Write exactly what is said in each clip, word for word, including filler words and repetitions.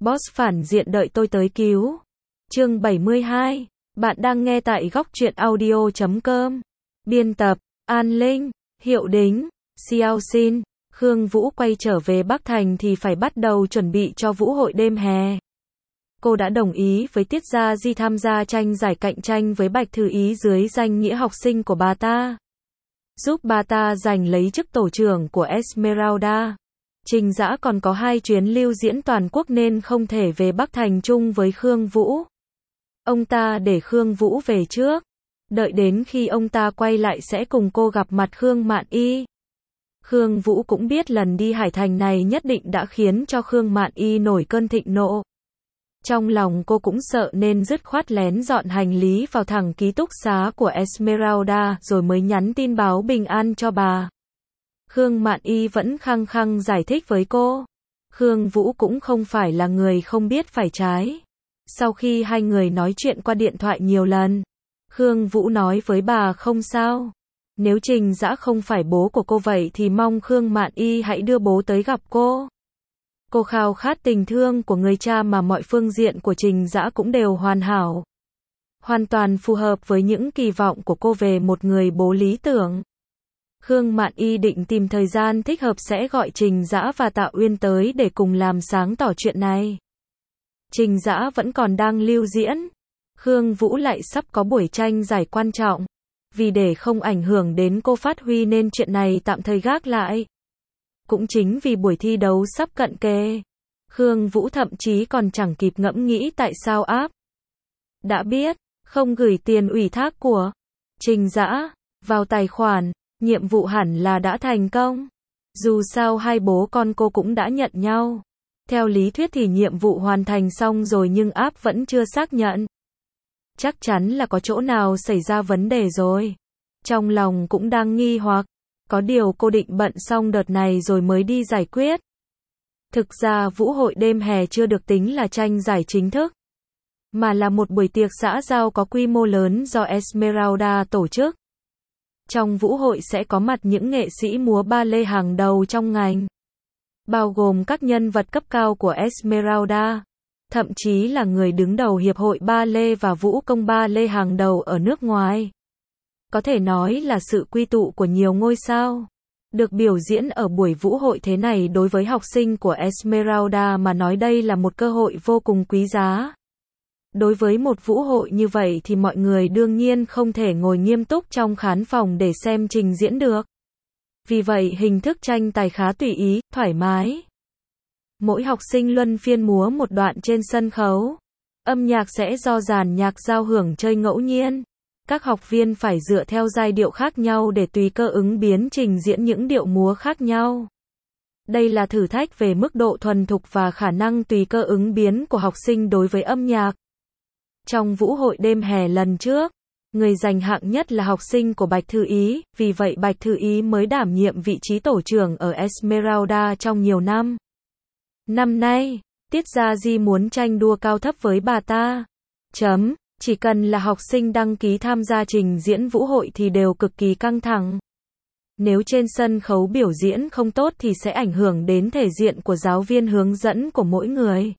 Boss phản diện đợi tôi tới cứu. Chương bảy mươi hai. Bạn đang nghe tại góc truyện audio chấm com. Biên tập, An Linh, Hiệu Đính, Xiao Xin. Khương Vũ quay trở về Bắc Thành thì phải bắt đầu chuẩn bị cho vũ hội đêm hè. Cô đã đồng ý với Tiết Gia Di tham gia tranh giải cạnh tranh với Bạch Thư Ý dưới danh nghĩa học sinh của bà ta. Giúp bà ta giành lấy chức tổ trưởng của Esmeralda. Trình Dã còn có hai chuyến lưu diễn toàn quốc nên không thể về Bắc Thành chung với Khương Vũ. Ông ta để Khương Vũ về trước. Đợi đến khi ông ta quay lại sẽ cùng cô gặp mặt Khương Mạn Y. Khương Vũ cũng biết lần đi Hải Thành này nhất định đã khiến cho Khương Mạn Y nổi cơn thịnh nộ. Trong lòng cô cũng sợ nên dứt khoát lén dọn hành lý vào thẳng ký túc xá của Esmeralda rồi mới nhắn tin báo bình an cho bà. Khương Mạn Y vẫn khăng khăng giải thích với cô. Khương Vũ cũng không phải là người không biết phải trái. Sau khi hai người nói chuyện qua điện thoại nhiều lần, Khương Vũ nói với bà không sao. Nếu Trình Dã không phải bố của cô vậy thì mong Khương Mạn Y hãy đưa bố tới gặp cô. Cô khao khát tình thương của người cha mà mọi phương diện của Trình Dã cũng đều hoàn hảo. Hoàn toàn phù hợp với những kỳ vọng của cô về một người bố lý tưởng. Khương Mạn Y định tìm thời gian thích hợp sẽ gọi Trình Dã và Tạ Uyên tới để cùng làm sáng tỏ chuyện này. Trình Dã vẫn còn đang lưu diễn. Khương Vũ lại sắp có buổi tranh giải quan trọng. Vì để không ảnh hưởng đến cô phát huy nên chuyện này tạm thời gác lại. Cũng chính vì buổi thi đấu sắp cận kề, Khương Vũ thậm chí còn chẳng kịp ngẫm nghĩ tại sao áp. Đã biết, không gửi tiền ủy thác của Trình Dã vào tài khoản, nhiệm vụ hẳn là đã thành công. Dù sao hai bố con cô cũng đã nhận nhau. Theo lý thuyết thì nhiệm vụ hoàn thành xong rồi nhưng áp vẫn chưa xác nhận. Chắc chắn là có chỗ nào xảy ra vấn đề rồi. Trong lòng cũng đang nghi hoặc. Có điều cô định bận xong đợt này rồi mới đi giải quyết. Thực ra vũ hội đêm hè chưa được tính là tranh giải chính thức, mà là một buổi tiệc xã giao có quy mô lớn do Esmeralda tổ chức. Trong vũ hội sẽ có mặt những nghệ sĩ múa ba lê hàng đầu trong ngành, bao gồm các nhân vật cấp cao của Esmeralda, thậm chí là người đứng đầu Hiệp hội ba lê và vũ công ba lê hàng đầu ở nước ngoài. Có thể nói là sự quy tụ của nhiều ngôi sao. Được biểu diễn ở buổi vũ hội thế này đối với học sinh của Esmeralda mà nói đây là một cơ hội vô cùng quý giá. Đối với một vũ hội như vậy thì mọi người đương nhiên không thể ngồi nghiêm túc trong khán phòng để xem trình diễn được. Vì vậy hình thức tranh tài khá tùy ý, thoải mái. Mỗi học sinh luân phiên múa một đoạn trên sân khấu. Âm nhạc sẽ do dàn nhạc giao hưởng chơi ngẫu nhiên. Các học viên phải dựa theo giai điệu khác nhau để tùy cơ ứng biến trình diễn những điệu múa khác nhau. Đây là thử thách về mức độ thuần thục và khả năng tùy cơ ứng biến của học sinh đối với âm nhạc. Trong vũ hội đêm hè lần trước, người giành hạng nhất là học sinh của Bạch Thư Ý, vì vậy Bạch Thư Ý mới đảm nhiệm vị trí tổ trưởng ở Esmeralda trong nhiều năm. Năm nay, Tiết Gia Di muốn tranh đua cao thấp với bà ta. Chấm. Chỉ cần là học sinh đăng ký tham gia trình diễn vũ hội thì đều cực kỳ căng thẳng. Nếu trên sân khấu biểu diễn không tốt thì sẽ ảnh hưởng đến thể diện của giáo viên hướng dẫn của mỗi người.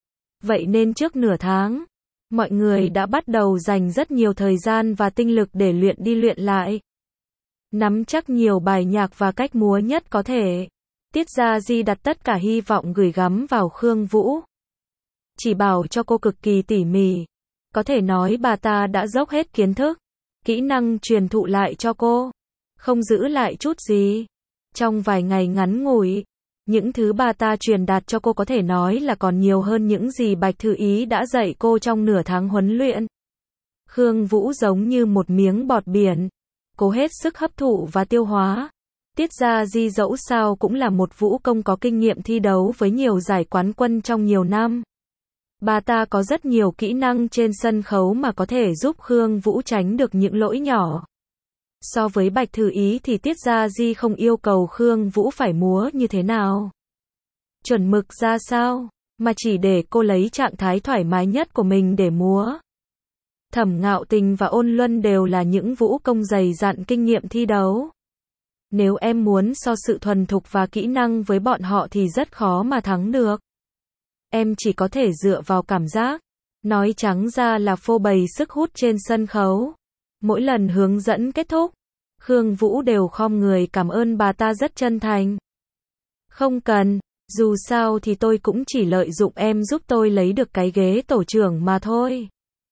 Vậy nên trước nửa tháng, mọi người đã bắt đầu dành rất nhiều thời gian và tinh lực để luyện đi luyện lại. Nắm chắc nhiều bài nhạc và cách múa nhất có thể. Tiết Gia Di đặt tất cả hy vọng gửi gắm vào Khương Vũ. Chỉ bảo cho cô cực kỳ tỉ mỉ. Có thể nói bà ta đã dốc hết kiến thức, kỹ năng truyền thụ lại cho cô, không giữ lại chút gì. Trong vài ngày ngắn ngủi, những thứ bà ta truyền đạt cho cô có thể nói là còn nhiều hơn những gì Bạch Thư Ý đã dạy cô trong nửa tháng huấn luyện. Khương Vũ giống như một miếng bọt biển, cố hết sức hấp thụ và tiêu hóa. Tiết Gia Di dẫu sao cũng là một vũ công có kinh nghiệm thi đấu với nhiều giải quán quân trong nhiều năm. Bà ta có rất nhiều kỹ năng trên sân khấu mà có thể giúp Khương Vũ tránh được những lỗi nhỏ. So với Bạch Thư Ý thì Tiết Gia Di không yêu cầu Khương Vũ phải múa như thế nào, chuẩn mực ra sao, mà chỉ để cô lấy trạng thái thoải mái nhất của mình để múa. Thẩm Ngạo Tình và Ôn Luân đều là những vũ công dày dặn kinh nghiệm thi đấu. Nếu em muốn so sự thuần thục và kỹ năng với bọn họ thì rất khó mà thắng được. em chỉ có thể dựa vào cảm giác. Nói trắng ra là phô bày sức hút trên sân khấu. Mỗi lần hướng dẫn kết thúc, Khương Vũ đều khom người cảm ơn bà ta rất chân thành. Không cần, dù sao thì tôi cũng chỉ lợi dụng em giúp tôi lấy được cái ghế tổ trưởng mà thôi.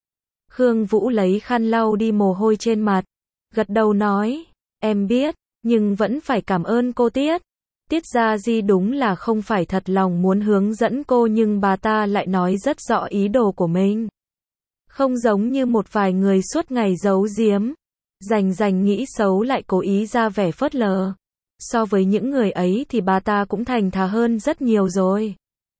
Khương Vũ lấy khăn lau đi mồ hôi trên mặt, gật đầu nói, em biết, nhưng vẫn phải cảm ơn cô Tiết. Tiết Gia Di đúng là không phải thật lòng muốn hướng dẫn cô nhưng bà ta lại nói rất rõ ý đồ của mình. Không giống như một vài người suốt ngày giấu giếm, rành rành nghĩ xấu lại cố ý ra vẻ phớt lờ. So với những người ấy thì bà ta cũng thành thà hơn rất nhiều rồi.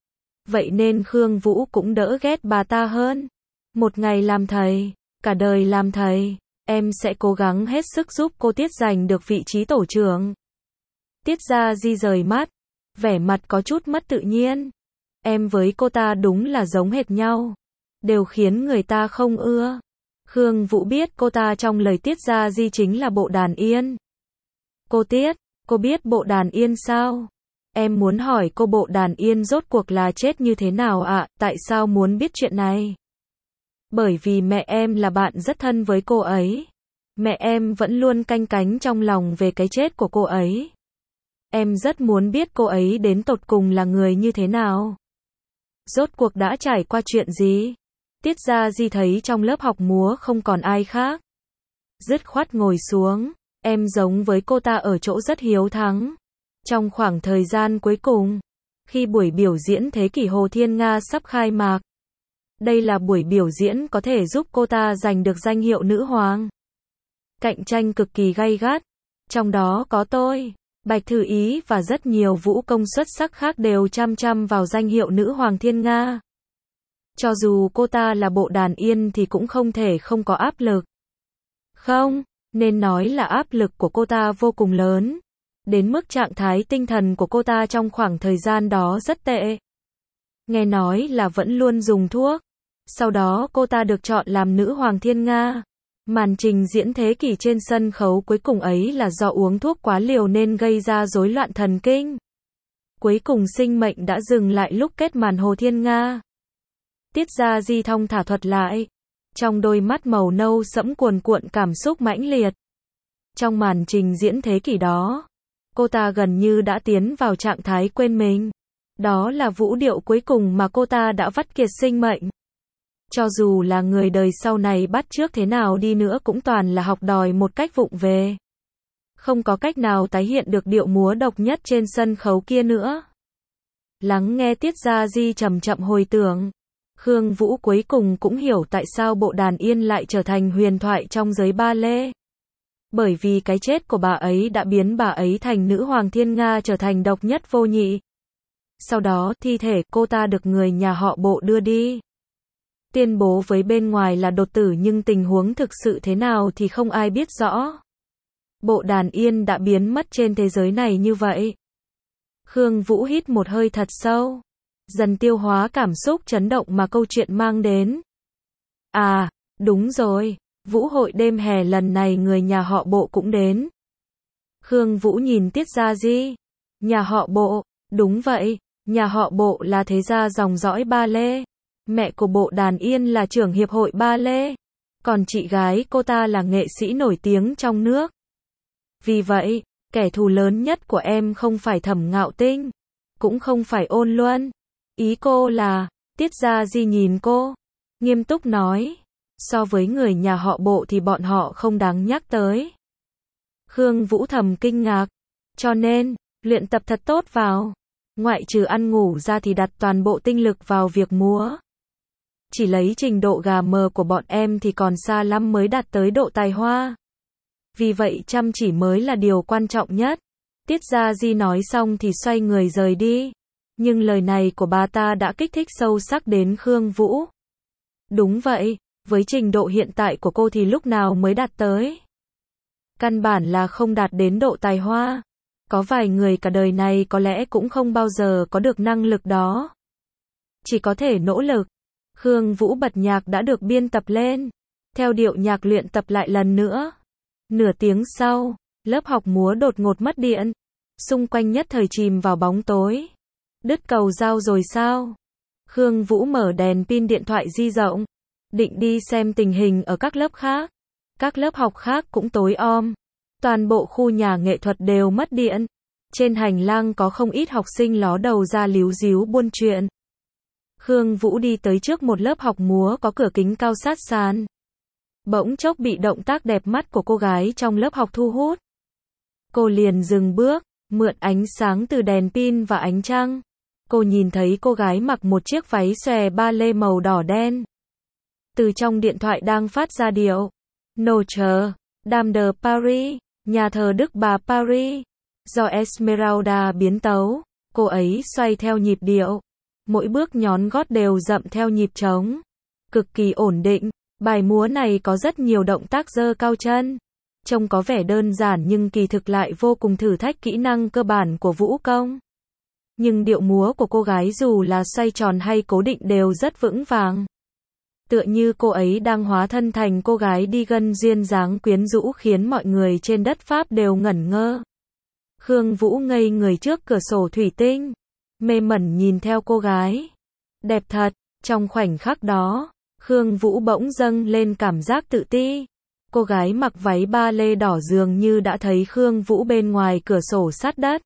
Vậy nên Khương Vũ cũng đỡ ghét bà ta hơn. Một ngày làm thầy, cả đời làm thầy, em sẽ cố gắng hết sức giúp cô Tiết giành được vị trí tổ trưởng. Tiết Gia Di rời mắt, vẻ mặt có chút mất tự nhiên. Em với cô ta đúng là giống hệt nhau, đều khiến người ta không ưa. Khương Vũ biết cô ta trong lời Tiết Gia Di chính là Bộ Đàn Yên. Cô Tiết, cô biết Bộ Đàn Yên sao? Em muốn hỏi cô Bộ Đàn Yên rốt cuộc là chết như thế nào ạ? À? Tại sao muốn biết chuyện này? Bởi vì mẹ em là bạn rất thân với cô ấy. Mẹ em vẫn luôn canh cánh trong lòng về cái chết của cô ấy. Em rất muốn biết cô ấy đến tột cùng là người như thế nào. Rốt cuộc đã trải qua chuyện gì? Tiết Gia Di thấy trong lớp học múa không còn ai khác. Dứt khoát ngồi xuống, em giống với cô ta ở chỗ rất hiếu thắng. Trong khoảng thời gian cuối cùng, khi buổi biểu diễn Thế kỷ Hồ Thiên Nga sắp khai mạc, đây là buổi biểu diễn có thể giúp cô ta giành được danh hiệu nữ hoàng. Cạnh tranh cực kỳ gay gắt, trong đó có tôi, Bạch Thư Ý và rất nhiều vũ công xuất sắc khác đều chăm chăm vào danh hiệu nữ hoàng Thiên Nga. Cho dù cô ta là Bộ Đàn Yên thì cũng không thể không có áp lực. Không, nên nói là áp lực của cô ta vô cùng lớn. Đến mức trạng thái tinh thần của cô ta trong khoảng thời gian đó rất tệ. Nghe nói là vẫn luôn dùng thuốc. Sau đó cô ta được chọn làm nữ hoàng Thiên Nga. Màn trình diễn thế kỷ trên sân khấu cuối cùng ấy là do uống thuốc quá liều nên gây ra rối loạn thần kinh. Cuối cùng sinh mệnh đã dừng lại lúc kết màn Hồ Thiên Nga. Tiết Gia Di thong thả thuật lại. Trong đôi mắt màu nâu sẫm cuồn cuộn cảm xúc mãnh liệt. Trong màn trình diễn thế kỷ đó, cô ta gần như đã tiến vào trạng thái quên mình. Đó là vũ điệu cuối cùng mà cô ta đã vắt kiệt sinh mệnh. Cho dù là người đời sau này bắt chước thế nào đi nữa cũng toàn là học đòi một cách vụng về. Không có cách nào tái hiện được điệu múa độc nhất trên sân khấu kia nữa. Lắng nghe Tiết Gia Di chậm chậm hồi tưởng, Khương Vũ cuối cùng cũng hiểu tại sao Bộ Đàn Yên lại trở thành huyền thoại trong giới ba lê. Bởi vì cái chết của bà ấy đã biến bà ấy thành nữ hoàng Thiên Nga trở thành độc nhất vô nhị. Sau đó, thi thể cô ta được người nhà họ Bộ đưa đi. Tuyên bố với bên ngoài là đột tử nhưng tình huống thực sự thế nào thì không ai biết rõ. Bộ Đàn Yên đã biến mất trên thế giới này như vậy. Khương Vũ hít một hơi thật sâu, dần tiêu hóa cảm xúc chấn động mà câu chuyện mang đến. À, đúng rồi, vũ hội đêm hè lần này người nhà họ Bộ cũng đến. Khương Vũ nhìn Tiết Gia Di. Nhà họ Bộ, đúng vậy, nhà họ Bộ là thế gia dòng dõi ba lê. Mẹ của Bộ Đàn Yên là trưởng hiệp hội ba lê, còn chị gái cô ta là nghệ sĩ nổi tiếng trong nước. Vì vậy, kẻ thù lớn nhất của em không phải Thẩm Ngạo Tinh, cũng không phải Ôn Luân. Ý cô là, Tiết Gia Di nhìn cô, nghiêm túc nói, so với người nhà họ Bộ thì bọn họ không đáng nhắc tới. Khương Vũ thầm kinh ngạc, cho nên, luyện tập thật tốt vào. Ngoại trừ ăn ngủ ra thì đặt toàn bộ tinh lực vào việc múa. Chỉ lấy trình độ gà mờ của bọn em thì còn xa lắm mới đạt tới độ tài hoa. Vì vậy chăm chỉ mới là điều quan trọng nhất. Tiết Gia Di nói xong thì xoay người rời đi. Nhưng lời này của bà ta đã kích thích sâu sắc đến Khương Vũ. Đúng vậy, với trình độ hiện tại của cô thì lúc nào mới đạt tới? Căn bản là không đạt đến độ tài hoa. Có vài người cả đời này có lẽ cũng không bao giờ có được năng lực đó. Chỉ có thể nỗ lực. Khương Vũ bật nhạc đã được biên tập lên. Theo điệu nhạc luyện tập lại lần nữa. Nửa tiếng sau, lớp học múa đột ngột mất điện. Xung quanh nhất thời chìm vào bóng tối. Đứt cầu dao rồi sao? Khương Vũ mở đèn pin điện thoại di động, định đi xem tình hình ở các lớp khác. Các lớp học khác cũng tối om. Toàn bộ khu nhà nghệ thuật đều mất điện. Trên hành lang có không ít học sinh ló đầu ra líu ríu buôn chuyện. Khương Vũ đi tới trước một lớp học múa có cửa kính cao sát sàn. Bỗng chốc bị động tác đẹp mắt của cô gái trong lớp học thu hút. Cô liền dừng bước, mượn ánh sáng từ đèn pin và ánh trăng. Cô nhìn thấy cô gái mặc một chiếc váy xòe ba lê màu đỏ đen. Từ trong điện thoại đang phát ra điệu Notre Dame de Paris, nhà thờ Đức Bà Paris, do Esmeralda biến tấu. Cô ấy xoay theo nhịp điệu. Mỗi bước nhón gót đều dậm theo nhịp trống. Cực kỳ ổn định. Bài múa này có rất nhiều động tác giơ cao chân. Trông có vẻ đơn giản nhưng kỳ thực lại vô cùng thử thách kỹ năng cơ bản của vũ công. Nhưng điệu múa của cô gái dù là xoay tròn hay cố định đều rất vững vàng. Tựa như cô ấy đang hóa thân thành cô gái đi gân duyên dáng quyến rũ khiến mọi người trên đất Pháp đều ngẩn ngơ. Khương Vũ ngây người trước cửa sổ thủy tinh, mê mẩn nhìn theo cô gái. Đẹp thật, trong khoảnh khắc đó, Khương Vũ bỗng dâng lên cảm giác tự ti. Cô gái mặc váy ba lê đỏ dường như đã thấy Khương Vũ bên ngoài cửa sổ sát đất.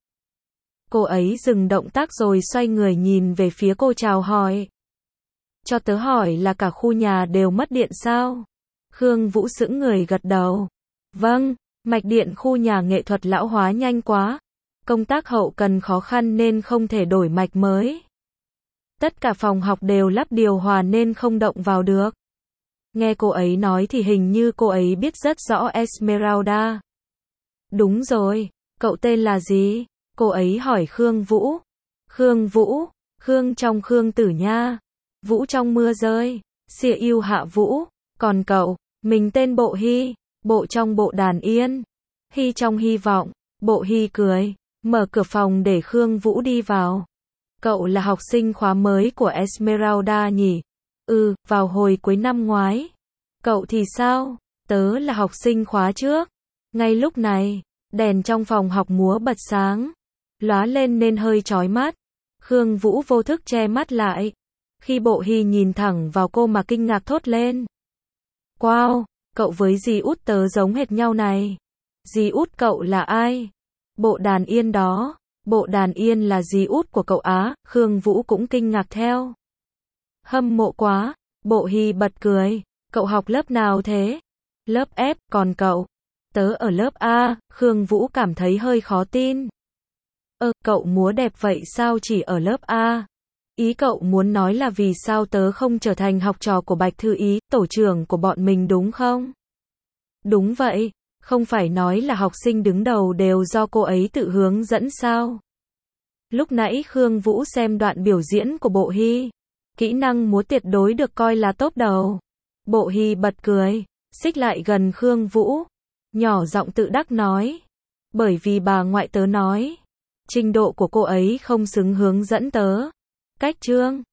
Cô ấy dừng động tác rồi xoay người nhìn về phía cô chào hỏi. Cho tớ hỏi là cả khu nhà đều mất điện sao? Khương Vũ sững người gật đầu. Vâng, mạch điện khu nhà nghệ thuật lão hóa nhanh quá. Công tác hậu cần khó khăn nên không thể đổi mạch mới. Tất cả phòng học đều lắp điều hòa nên không động vào được. Nghe cô ấy nói thì hình như cô ấy biết rất rõ Esmeralda. Đúng rồi, cậu tên là gì? Cô ấy hỏi Khương Vũ. Khương Vũ, Khương trong Khương Tử Nha. Vũ trong mưa rơi, xìa yêu hạ Vũ. Còn cậu, mình tên Bộ Hy, Bộ trong Bộ Đàn Yên, Hy trong hy vọng. Bộ Hy cười, mở cửa phòng để Khương Vũ đi vào. Cậu là học sinh khóa mới của Esmeralda nhỉ? Ừ, vào hồi cuối năm ngoái. Cậu thì sao? Tớ là học sinh khóa trước. Ngay lúc này, đèn trong phòng học múa bật sáng, lóa lên nên hơi chói mắt. Khương Vũ vô thức che mắt lại. Khi Bộ Hy nhìn thẳng vào cô mà kinh ngạc thốt lên. Wow, cậu với dì út tớ giống hệt nhau này. Dì út cậu là ai? Bộ Đàn Yên đó. Bộ Đàn Yên là dì út của cậu á? Khương Vũ cũng kinh ngạc theo. Hâm mộ quá. Bộ Hy bật cười. Cậu học lớp nào thế? Lớp F, còn cậu? Tớ ở lớp A. Khương Vũ cảm thấy hơi khó tin. Ơ, cậu múa đẹp vậy sao chỉ ở lớp A? Ý cậu muốn nói là vì sao tớ không trở thành học trò của Bạch Thư Ý, tổ trưởng của bọn mình đúng không? Đúng vậy, không phải nói là học sinh đứng đầu đều do cô ấy tự hướng dẫn sao? Lúc nãy Khương Vũ xem đoạn biểu diễn của Bộ Hy. Kỹ năng múa tuyệt đối được coi là top đầu. Bộ Hy bật cười, xích lại gần Khương Vũ. Nhỏ giọng tự đắc nói. Bởi vì bà ngoại tớ nói. Trình độ của cô ấy không xứng hướng dẫn tớ. Cách chương